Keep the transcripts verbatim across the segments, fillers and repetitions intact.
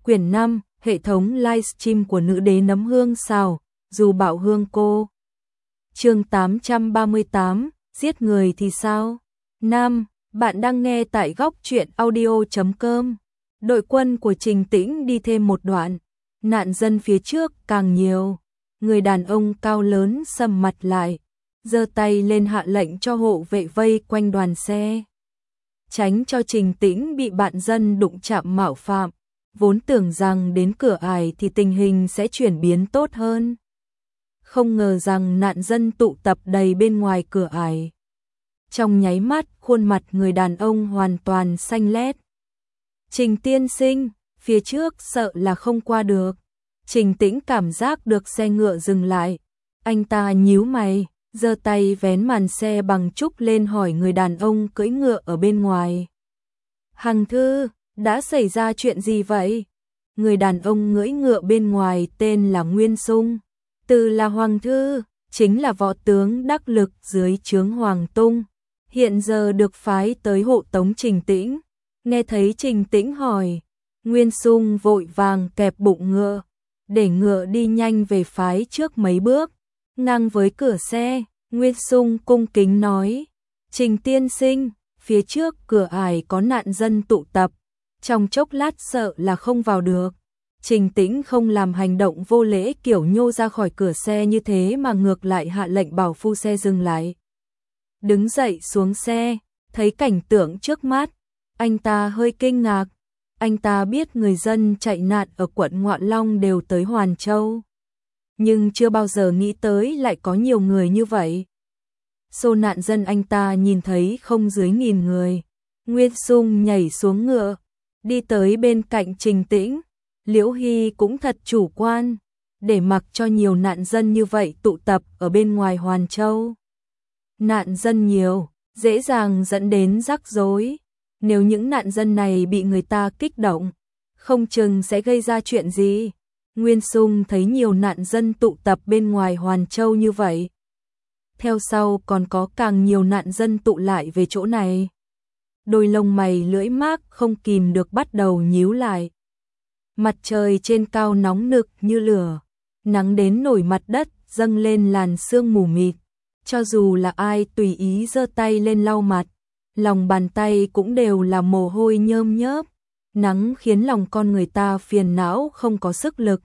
Quyển năm, hệ thống livestream của nữ đế nấm hương xào, dù bạo hương cô. Chương tám trăm ba mươi tám, giết người thì sao? Nam, bạn đang nghe tại góc truyện audio chấm com. Đội quân của Trình Tĩnh đi thêm một đoạn, nạn dân phía trước càng nhiều. Người đàn ông cao lớn sầm mặt lại, giơ tay lên hạ lệnh cho hộ vệ vây quanh đoàn xe, tránh cho Trình Tĩnh bị bạn dân đụng chạm mạo phạm. Vốn tưởng rằng đến cửa ải thì tình hình sẽ chuyển biến tốt hơn, không ngờ rằng nạn dân tụ tập đầy bên ngoài cửa ải. Trong nháy mắt, khuôn mặt người đàn ông hoàn toàn xanh lét. Trình tiên sinh, phía trước sợ là không qua được. Trình Tĩnh cảm giác được xe ngựa dừng lại. Anh ta nhíu mày, giơ tay vén màn xe bằng trúc lên hỏi người đàn ông cưỡi ngựa ở bên ngoài. Hằng Thư, đã xảy ra chuyện gì vậy? Người đàn ông cưỡi ngựa bên ngoài tên là Nguyên Sung, từ là Hoàng Thư, chính là võ tướng đắc lực dưới trướng Hoàng Tung, hiện giờ được phái tới hộ tống Trình Tĩnh. Nghe thấy Trình Tĩnh hỏi, Nguyên Sung vội vàng kẹp bụng ngựa, để ngựa đi nhanh về phái trước mấy bước. Ngang với cửa xe, Nguyên Sung cung kính nói, Trình tiên sinh, phía trước cửa ải có nạn dân tụ tập, trong chốc lát sợ là không vào được. Trình Tĩnh không làm hành động vô lễ kiểu nhô ra khỏi cửa xe như thế mà ngược lại hạ lệnh bảo phu xe dừng lại. Đứng dậy xuống xe, thấy cảnh tượng trước mắt, anh ta hơi kinh ngạc. Anh ta biết người dân chạy nạn ở quận Ngoạn Long đều tới Hoàn Châu, nhưng chưa bao giờ nghĩ tới lại có nhiều người như vậy. Số nạn dân anh ta nhìn thấy không dưới nghìn người. Nguyên Sung nhảy xuống ngựa, đi tới bên cạnh Trình Tĩnh. Liễu Hy cũng thật chủ quan, để mặc cho nhiều nạn dân như vậy tụ tập ở bên ngoài Hoàn Châu. Nạn dân nhiều, dễ dàng dẫn đến rắc rối. Nếu những nạn dân này bị người ta kích động, không chừng sẽ gây ra chuyện gì. Nguyên Sung thấy nhiều nạn dân tụ tập bên ngoài Hoàn Châu như vậy, theo sau còn có càng nhiều nạn dân tụ lại về chỗ này. Đôi lông mày lưỡi mác không kìm được bắt đầu nhíu lại. Mặt trời trên cao nóng nực như lửa, nắng đến nổi mặt đất dâng lên làn sương mù mịt. Cho dù là ai tùy ý giơ tay lên lau mặt, lòng bàn tay cũng đều là mồ hôi nhơm nhớp. Nắng khiến lòng con người ta phiền não không có sức lực.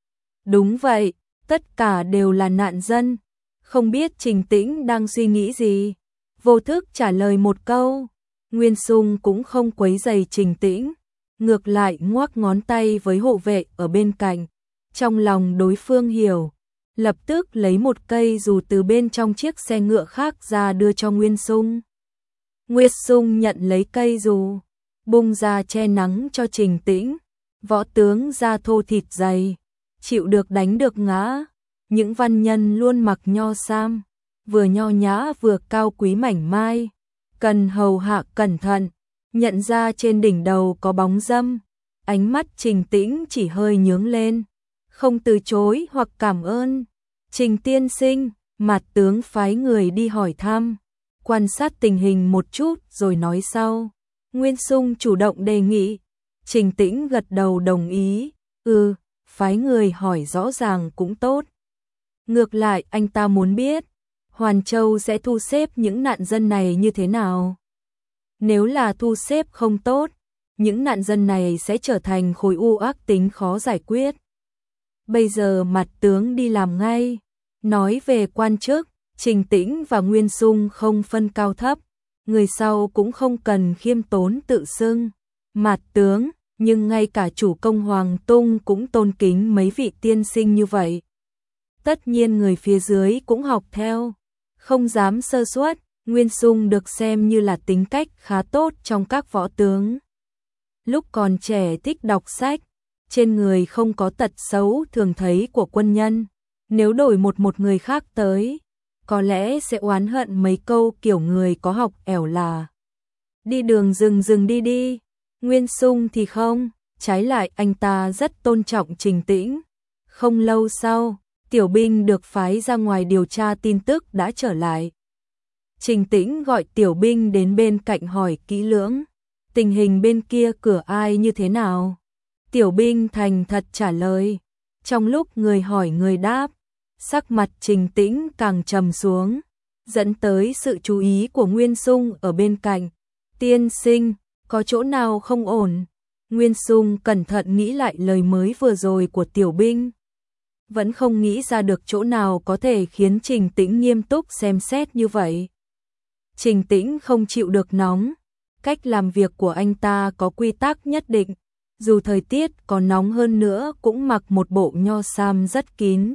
Đúng vậy, tất cả đều là nạn dân. Không biết Trình Tĩnh đang suy nghĩ gì, vô thức trả lời một câu. Nguyên Sung cũng không quấy rầy Trình Tĩnh, ngược lại ngoắc ngón tay với hộ vệ ở bên cạnh. Trong lòng đối phương hiểu, lập tức lấy một cây dù từ bên trong chiếc xe ngựa khác ra đưa cho Nguyên Sung. Nguyên Sung nhận lấy cây dù, bung ra che nắng cho Trình Tĩnh. Võ tướng da thô thịt dày, chịu được đánh được ngã. Những văn nhân luôn mặc nho sam, vừa nho nhã vừa cao quý mảnh mai, cần hầu hạ cẩn thận. Nhận ra trên đỉnh đầu có bóng râm, ánh mắt Trình Tĩnh chỉ hơi nhướng lên, không từ chối hoặc cảm ơn. Trình tiên sinh, Mạt tướng phái người đi hỏi thăm, quan sát tình hình một chút rồi nói sau. Nguyên Sung chủ động đề nghị. Trình Tĩnh gật đầu đồng ý. Ừ, phái người hỏi rõ ràng cũng tốt. Ngược lại anh ta muốn biết Hoàn Châu sẽ thu xếp những nạn dân này như thế nào. Nếu là thu xếp không tốt, những nạn dân này sẽ trở thành khối u ác tính khó giải quyết. Bây giờ Mạt tướng đi làm ngay. Nói về quan chức, Trình Tĩnh và Nguyên Sung không phân cao thấp, người sau cũng không cần khiêm tốn tự xưng Mạt tướng, nhưng ngay cả chủ công Hoàng Tung cũng tôn kính mấy vị tiên sinh như vậy. Tất nhiên người phía dưới cũng học theo, không dám sơ suất. Nguyên Sung được xem như là tính cách khá tốt trong các võ tướng. Lúc còn trẻ thích đọc sách, trên người không có tật xấu thường thấy của quân nhân. Nếu đổi một một người khác tới, có lẽ sẽ oán hận mấy câu kiểu người có học ẻo là đi đường rừng rừng đi đi. Nguyên Sung thì không, trái lại anh ta rất tôn trọng Trình Tĩnh. Không lâu sau, tiểu binh được phái ra ngoài điều tra tin tức đã trở lại. Trình Tĩnh gọi tiểu binh đến bên cạnh hỏi kỹ lưỡng, tình hình bên kia cửa ai như thế nào. Tiểu binh thành thật trả lời. Trong lúc người hỏi người đáp, sắc mặt Trình Tĩnh càng trầm xuống, dẫn tới sự chú ý của Nguyên Xung ở bên cạnh. Tiên sinh, có chỗ nào không ổn? Nguyên Xung cẩn thận nghĩ lại lời mới vừa rồi của tiểu binh. Vẫn không nghĩ ra được chỗ nào có thể khiến Trình Tĩnh nghiêm túc xem xét như vậy. Trình Tĩnh không chịu được nóng. Cách làm việc của anh ta có quy tắc nhất định. Dù thời tiết có nóng hơn nữa cũng mặc một bộ nho sam rất kín.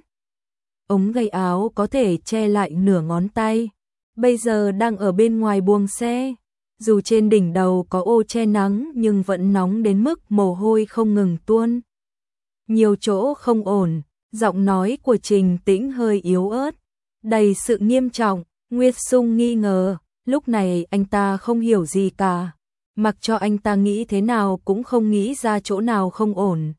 Ống gầy áo có thể che lại nửa ngón tay. Bây giờ đang ở bên ngoài buồng xe. Dù trên đỉnh đầu có ô che nắng nhưng vẫn nóng đến mức mồ hôi không ngừng tuôn. Nhiều chỗ không ổn, giọng nói của Trình Tĩnh hơi yếu ớt, đầy sự nghiêm trọng. Nguyệt Sung nghi ngờ, lúc này anh ta không hiểu gì cả. Mặc cho anh ta nghĩ thế nào cũng không nghĩ ra chỗ nào không ổn.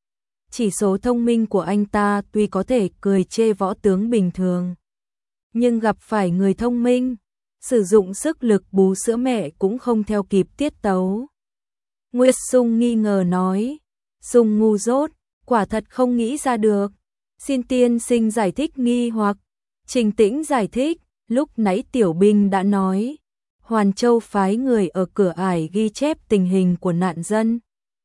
Chỉ số thông minh của anh ta tuy có thể cười chê võ tướng bình thường, nhưng gặp phải người thông minh, sử dụng sức lực bú sữa mẹ cũng không theo kịp tiết tấu. Nguyệt Sung nghi ngờ nói, Sung ngu dốt, quả thật không nghĩ ra được. Xin tiên sinh giải thích nghi hoặc. Trình Tĩnh giải thích, lúc nãy tiểu binh đã nói, Hoàn Châu phái người ở cửa ải ghi chép tình hình của nạn dân.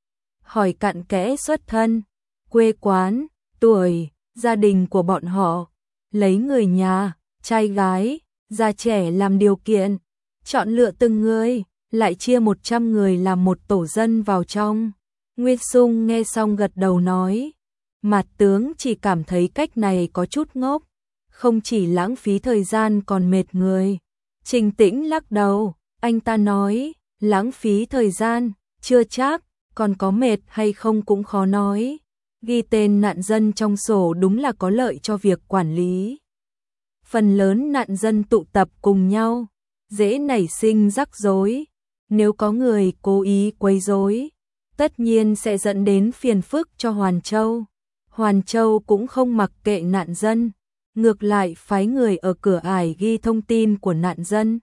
Hỏi cặn kẽ xuất thân, quê quán, tuổi, gia đình của bọn họ, lấy người nhà, trai gái, già trẻ làm điều kiện, chọn lựa từng người, lại chia một trăm người làm một tổ dân vào trong. Nguyệt Sung nghe xong gật đầu nói, Mạt tướng chỉ cảm thấy cách này có chút ngốc, không chỉ lãng phí thời gian còn mệt người. Trình Tĩnh lắc đầu, anh ta nói, lãng phí thời gian, chưa chắc, còn có mệt hay không cũng khó nói. Ghi tên nạn dân trong sổ đúng là có lợi cho việc quản lý. Phần lớn nạn dân tụ tập cùng nhau, dễ nảy sinh rắc rối. Nếu có người cố ý quấy rối, tất nhiên sẽ dẫn đến phiền phức cho Hoàn Châu. Hoàn Châu cũng không mặc kệ nạn dân, ngược lại phái người ở cửa ải ghi thông tin của nạn dân,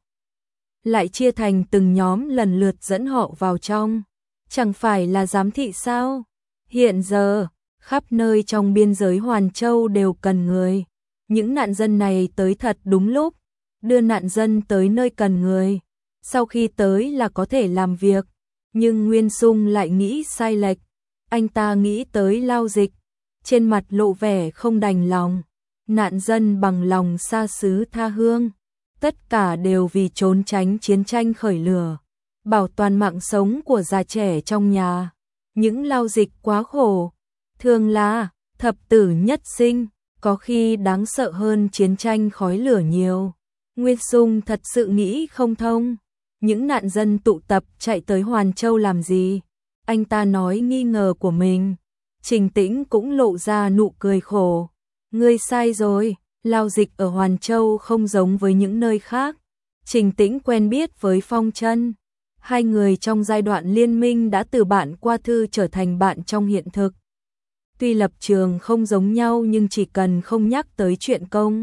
lại chia thành từng nhóm lần lượt dẫn họ vào trong. Chẳng phải là giám thị sao? Hiện giờ, khắp nơi trong biên giới Hoàn Châu đều cần người. Những nạn dân này tới thật đúng lúc, đưa nạn dân tới nơi cần người. Sau khi tới là có thể làm việc. Nhưng Nguyên Sung lại nghĩ sai lệch. Anh ta nghĩ tới Lao Dịch, trên mặt lộ vẻ không đành lòng. Nạn dân bằng lòng xa xứ tha hương, tất cả đều vì trốn tránh chiến tranh khởi lửa, bảo toàn mạng sống của già trẻ trong nhà. Những Lao Dịch quá khổ, thường là thập tử nhất sinh, có khi đáng sợ hơn chiến tranh khói lửa nhiều. Nguyên Sung thật sự nghĩ không thông, những nạn dân tụ tập chạy tới Hoàn Châu làm gì? Anh ta nói nghi ngờ của mình. Trình Tĩnh cũng lộ ra nụ cười khổ. Ngươi sai rồi, Lao Dịch ở Hoàn Châu không giống với những nơi khác. Trình Tĩnh quen biết với Phong Chân. Hai người trong giai đoạn liên minh đã từ bạn qua thư trở thành bạn trong hiện thực. Tuy lập trường không giống nhau nhưng chỉ cần không nhắc tới chuyện công,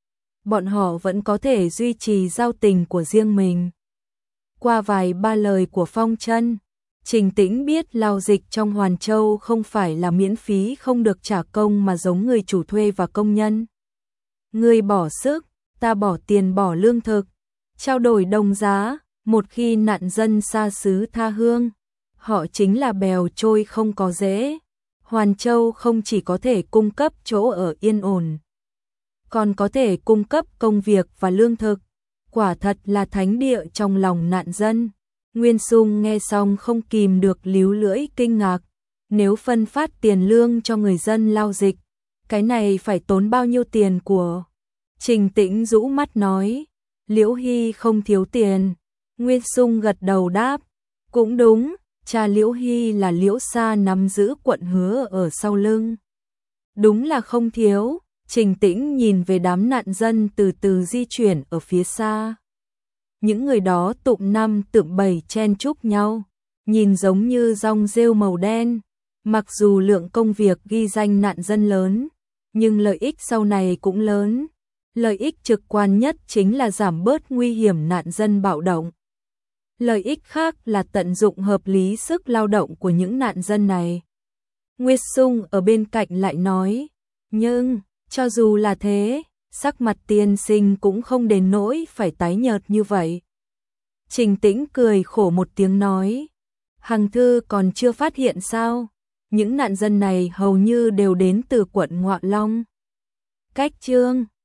bọn họ vẫn có thể duy trì giao tình của riêng mình. Qua vài ba lời của Phong Chân, Trình Tĩnh biết Lao Dịch trong Hoàn Châu không phải là miễn phí không được trả công mà giống người chủ thuê và công nhân. Người bỏ sức, ta bỏ tiền bỏ lương thực, trao đổi đồng giá. Một khi nạn dân xa xứ tha hương, họ chính là bèo trôi không có rễ. Hoàn Châu không chỉ có thể cung cấp chỗ ở yên ổn, còn có thể cung cấp công việc và lương thực. Quả thật là thánh địa trong lòng nạn dân. Nguyên Sung nghe xong không kìm được líu lưỡi kinh ngạc. Nếu phân phát tiền lương cho người dân Lao Dịch, cái này phải tốn bao nhiêu tiền của? Trình Tĩnh rũ mắt nói, Liễu Hy không thiếu tiền. Nguyên Sung gật đầu đáp, cũng đúng, cha Liễu Hy là Liễu Sa nắm giữ quận Hứa ở sau lưng. Đúng là không thiếu. Trình Tĩnh nhìn về đám nạn dân từ từ di chuyển ở phía xa. Những người đó tụm năm tụm bảy chen chúc nhau, nhìn giống như dong rêu màu đen. Mặc dù lượng công việc ghi danh nạn dân lớn, nhưng lợi ích sau này cũng lớn. Lợi ích trực quan nhất chính là giảm bớt nguy hiểm nạn dân bạo động. Lợi ích khác là tận dụng hợp lý sức lao động của những nạn dân này. Nguyệt Sung ở bên cạnh lại nói, nhưng, cho dù là thế, sắc mặt tiên sinh cũng không đến nỗi phải tái nhợt như vậy. Trình Tĩnh cười khổ một tiếng nói, Hằng Thư còn chưa phát hiện sao, những nạn dân này hầu như đều đến từ quận Ngọa Long. Cách chương